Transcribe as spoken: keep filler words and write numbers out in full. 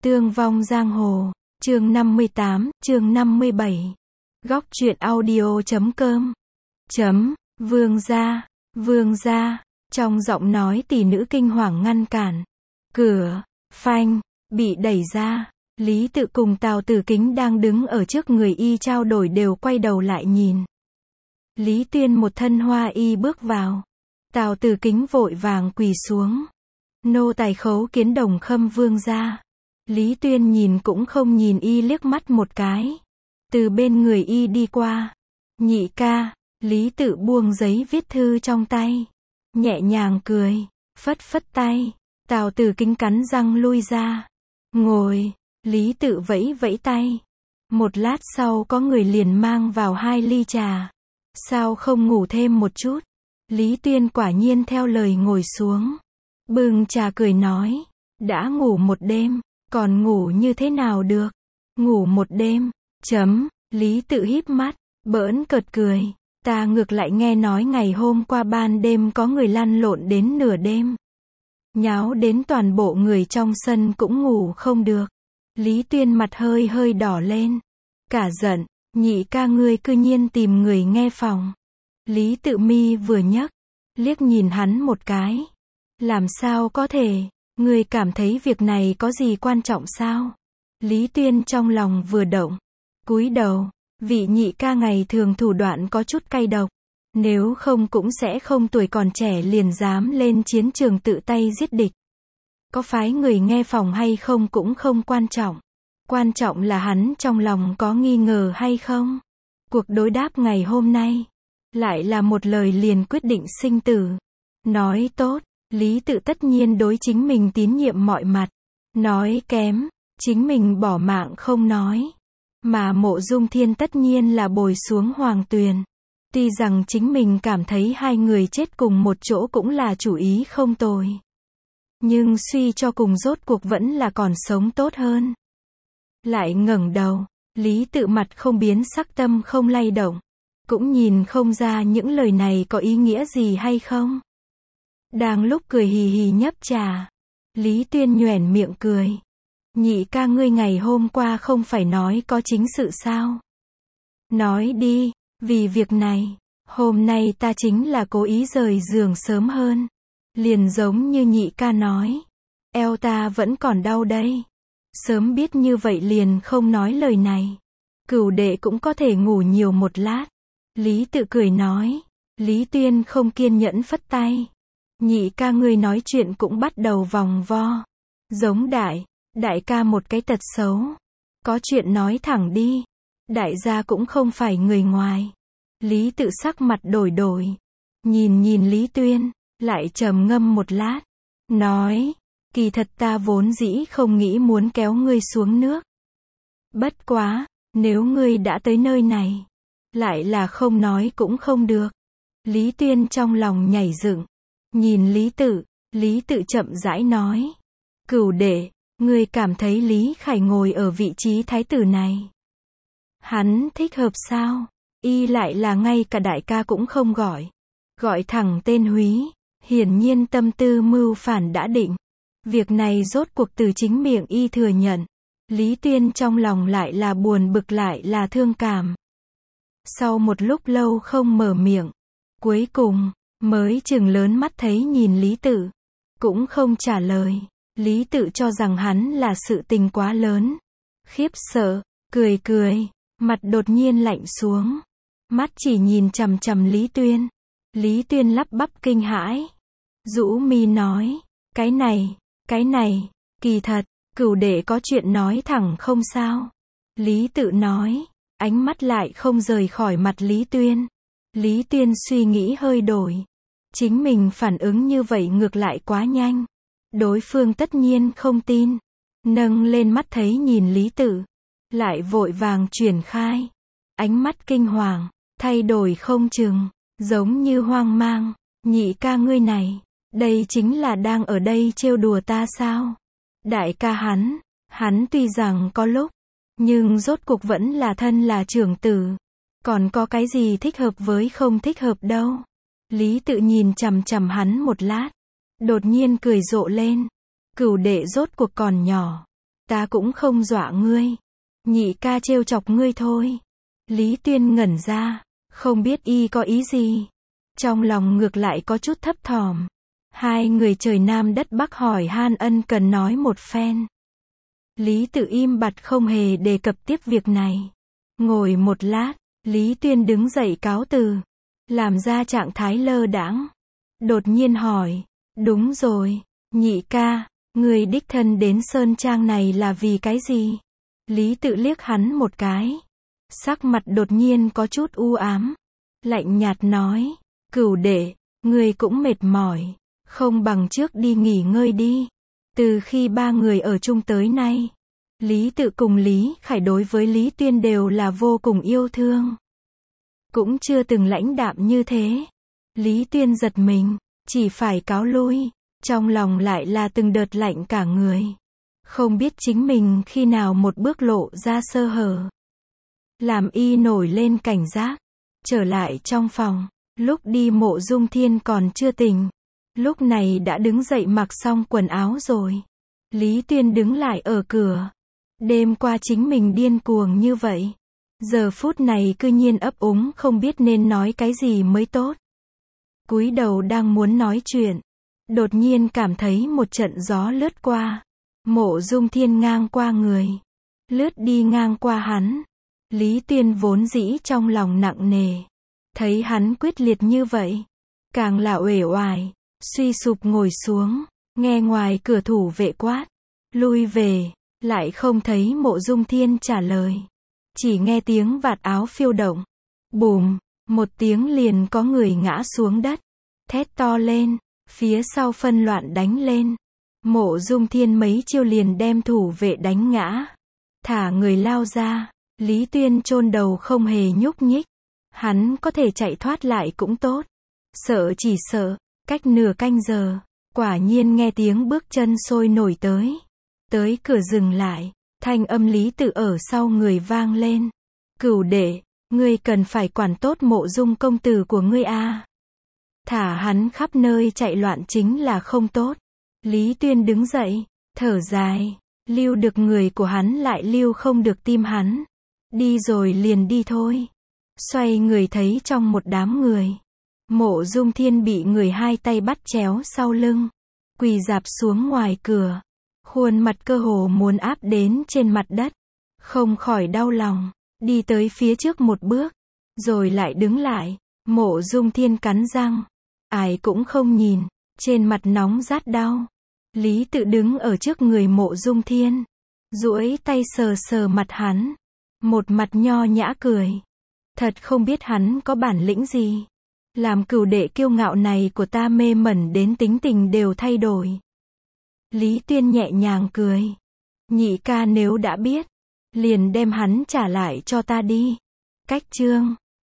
Tương vong giang hồ, chương năm mươi tám, chương năm mươi bảy. Góc truyện audio chấm com. Chấm, vương gia, vương gia, trong giọng nói tỷ nữ kinh hoàng ngăn cản. Cửa, phanh, bị đẩy ra. Lý Tự cùng Tào Tử Kính đang đứng ở trước người y trao đổi đều quay đầu lại nhìn. Lý Tuyên một thân hoa y bước vào. Tào Tử Kính vội vàng quỳ xuống. Nô tài khấu kiến đồng khâm vương gia. Lý Tuyên nhìn cũng không nhìn y liếc mắt một cái. Từ bên người y đi qua. Nhị ca, Lý Tự buông giấy viết thư trong tay. Nhẹ nhàng cười, phất phất tay. Tào Tử Kính cắn răng lui ra. Ngồi, Lý Tự vẫy vẫy tay. Một lát sau có người liền mang vào hai ly trà. Sao không ngủ thêm một chút? Lý Tuyên quả nhiên theo lời ngồi xuống. Bưng trà cười nói. Đã ngủ một đêm, còn ngủ như thế nào được? Ngủ một đêm, chấm, Lý Tự híp mắt, bỡn cợt cười. Ta ngược lại nghe nói ngày hôm qua ban đêm có người lăn lộn đến nửa đêm. Nháo đến toàn bộ người trong sân cũng ngủ không được. Lý Tuyên mặt hơi hơi đỏ lên. Cả giận, nhị ca ngươi cư nhiên tìm người nghe phòng. Lý Tự mi vừa nhấc, liếc nhìn hắn một cái. Làm sao có thể, ngươi cảm thấy việc này có gì quan trọng sao? Lý Tuyên trong lòng vừa động, cúi đầu, vị nhị ca ngày thường thủ đoạn có chút cay độc. Nếu không cũng sẽ không tuổi còn trẻ liền dám lên chiến trường tự tay giết địch. Có phái người nghe phòng hay không cũng không quan trọng. Quan trọng là hắn trong lòng có nghi ngờ hay không. Cuộc đối đáp ngày hôm nay, lại là một lời liền quyết định sinh tử. Nói tốt, Lý Tự tất nhiên đối chính mình tín nhiệm mọi mặt. Nói kém, chính mình bỏ mạng không nói. Mà Mộ Dung Thiên tất nhiên là bồi xuống hoàng tuyền. Tuy rằng chính mình cảm thấy hai người chết cùng một chỗ cũng là chủ ý không tồi. Nhưng suy cho cùng rốt cuộc vẫn là còn sống tốt hơn. Lại ngẩng đầu, Lý Tự mặt không biến sắc tâm không lay động. Cũng nhìn không ra những lời này có ý nghĩa gì hay không. Đang lúc cười hì hì nhấp trà, Lý Tuyên nhoẻn miệng cười. Nhị ca ngươi ngày hôm qua không phải nói có chính sự sao? Nói đi, vì việc này, hôm nay ta chính là cố ý rời giường sớm hơn. Liền giống như nhị ca nói, eo ta vẫn còn đau đây. Sớm biết như vậy liền không nói lời này. Cửu đệ cũng có thể ngủ nhiều một lát. Lý Tự cười nói. Lý Tuyên không kiên nhẫn phất tay. Nhị ca ngươi nói chuyện cũng bắt đầu vòng vo. Giống đại, đại ca một cái tật xấu. Có chuyện nói thẳng đi. Đại gia cũng không phải người ngoài. Lý Tự sắc mặt đổi đổi. Nhìn nhìn Lý Tuyên, lại trầm ngâm một lát. Nói, kỳ thật ta vốn dĩ không nghĩ muốn kéo ngươi xuống nước. Bất quá, nếu ngươi đã tới nơi này, lại là không nói cũng không được. Lý Tuyên trong lòng nhảy dựng. Nhìn Lý Tự, Lý Tự chậm rãi nói. Cửu đệ, ngươi cảm thấy Lý Khải ngồi ở vị trí thái tử này. Hắn thích hợp sao? Y lại là ngay cả đại ca cũng không gọi. Gọi thẳng tên Húy, hiển nhiên tâm tư mưu phản đã định. Việc này rốt cuộc từ chính miệng y thừa nhận. Lý Tuyên trong lòng lại là buồn bực lại là thương cảm. Sau một lúc lâu không mở miệng, cuối cùng, mới chừng lớn mắt thấy nhìn Lý Tự. Cũng không trả lời. Lý Tự cho rằng hắn là sự tình quá lớn. Khiếp sợ, cười cười, mặt đột nhiên lạnh xuống. Mắt chỉ nhìn chằm chằm Lý Tuyên. Lý Tuyên lắp bắp kinh hãi. Rũ mi nói, cái này, cái này, kỳ thật, cửu đệ có chuyện nói thẳng không sao. Lý Tự nói, ánh mắt lại không rời khỏi mặt Lý Tuyên. Lý Tuyên suy nghĩ hơi đổi. Chính mình phản ứng như vậy ngược lại quá nhanh. Đối phương tất nhiên không tin. Nâng lên mắt thấy nhìn Lý Tự. Lại vội vàng chuyển khai. Ánh mắt kinh hoàng, thay đổi không chừng, giống như hoang mang. Nhị ca ngươi này, đây chính là đang ở đây trêu đùa ta sao? Đại ca hắn, hắn tuy rằng có lúc, nhưng rốt cuộc vẫn là thân là trưởng tử. Còn có cái gì thích hợp với không thích hợp đâu. Lý Tự nhìn chằm chằm hắn một lát. Đột nhiên cười rộ lên. Cửu đệ rốt cuộc còn nhỏ. Ta cũng không dọa ngươi. Nhị ca trêu chọc ngươi thôi. Lý Tuyên ngẩn ra, không biết y có ý gì. Trong lòng ngược lại có chút thấp thỏm. Hai người trời Nam đất Bắc hỏi han ân cần nói một phen. Lý Tự im bặt không hề đề cập tiếp việc này. Ngồi một lát, Lý Tuyên đứng dậy cáo từ, làm ra trạng thái lơ đãng. Đột nhiên hỏi, đúng rồi, nhị ca, người đích thân đến Sơn Trang này là vì cái gì? Lý Tự liếc hắn một cái. Sắc mặt đột nhiên có chút u ám. Lạnh nhạt nói, Cửu đệ, người cũng mệt mỏi. Không bằng trước đi nghỉ ngơi đi. Từ khi ba người ở chung tới nay, Lý Tự cùng Lý Khải đối với Lý Tuyên đều là vô cùng yêu thương. Cũng chưa từng lãnh đạm như thế. Lý Tuyên giật mình, chỉ phải cáo lui. Trong lòng lại là từng đợt lạnh cả người. Không biết chính mình khi nào một bước lộ ra sơ hở. Làm y nổi lên cảnh giác. Trở lại trong phòng. Lúc đi Mộ Dung Thiên còn chưa tỉnh. Lúc này đã đứng dậy mặc xong quần áo rồi. Lý Tuyên đứng lại ở cửa. Đêm qua chính mình điên cuồng như vậy. Giờ phút này cư nhiên ấp úng không biết nên nói cái gì mới tốt. Cúi đầu đang muốn nói chuyện. Đột nhiên cảm thấy một trận gió lướt qua. Mộ Dung Thiên ngang qua người. Lướt đi ngang qua hắn. Lý Tuyên vốn dĩ trong lòng nặng nề. Thấy hắn quyết liệt như vậy. Càng là uể oải. Suy sụp ngồi xuống. Nghe ngoài cửa thủ vệ quát. Lui về. Lại không thấy Mộ Dung Thiên trả lời. Chỉ nghe tiếng vạt áo phiêu động. Bùm. Một tiếng liền có người ngã xuống đất. Thét to lên. Phía sau phân loạn đánh lên. Mộ Dung Thiên mấy chiêu liền đem thủ vệ đánh ngã. Thả người lao ra. Lý Tuyên chôn đầu không hề nhúc nhích. Hắn có thể chạy thoát lại cũng tốt. Sợ chỉ sợ. Cách nửa canh giờ. Quả nhiên nghe tiếng bước chân sôi nổi tới. Tới cửa dừng lại. Thanh âm Lý Tự ở sau người vang lên. Cửu đệ, ngươi cần phải quản tốt Mộ Dung công tử của ngươi a. Thả hắn khắp nơi chạy loạn chính là không tốt. Lý Tuyên đứng dậy, thở dài. Lưu được người của hắn lại lưu không được tim hắn. Đi rồi liền đi thôi. Xoay người thấy trong một đám người. Mộ Dung Thiên bị người hai tay bắt chéo sau lưng. Quỳ rạp xuống ngoài cửa. Khuôn mặt cơ hồ muốn áp đến trên mặt đất. Không khỏi đau lòng. Đi tới phía trước một bước. Rồi lại đứng lại. Mộ Dung Thiên cắn răng. Ai cũng không nhìn. Trên mặt nóng rát đau. Lý Tự đứng ở trước người Mộ Dung Thiên. Duỗi tay sờ sờ mặt hắn. Một mặt nho nhã cười. Thật không biết hắn có bản lĩnh gì. Làm cửu đệ kiêu ngạo này của ta mê mẩn đến tính tình đều thay đổi. Lý Tuyên nhẹ nhàng cười. Nhị ca nếu đã biết. Liền đem hắn trả lại cho ta đi. Cách chương.